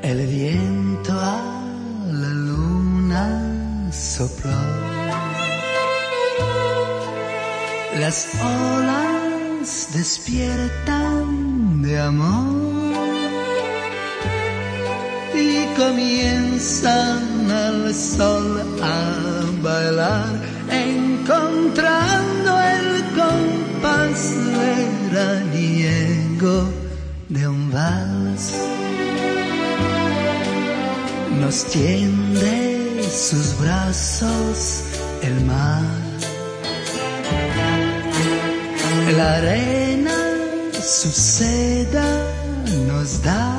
El viento a la luna sopló, las olas despiertan de amor y comienzan al sol a bailar, encontrando el compás veraniego de un vals. Nos tiende sus brazos el mar, la arena su seda nos da.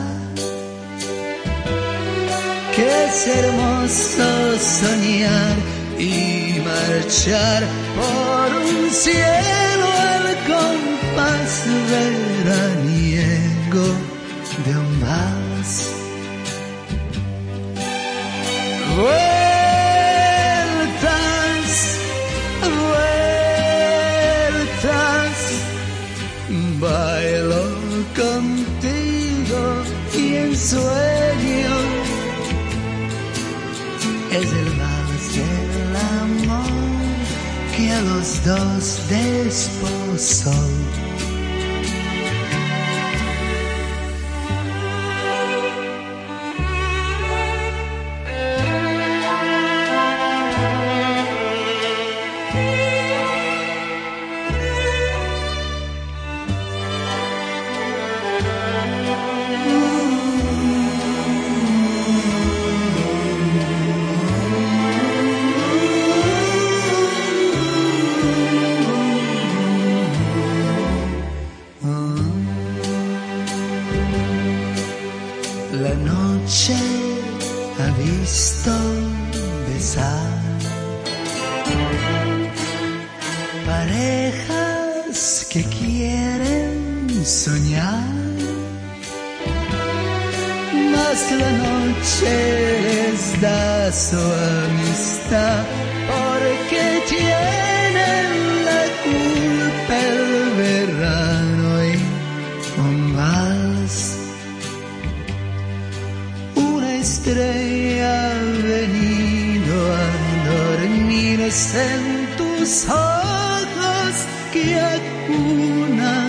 Que es hermoso soñar y marchar por un cielo al compás veraniego de un vals. Vueltas, vueltas, bailo contigo y en sueños. Es el vals del amor que a los dos desposó. La noche ha visto besar parejas que quieren soñar, mas la noche les da su amistad porque tienen la culpa el verano y un vals. Estrella ha venido a dormirse en tus ojos que acunan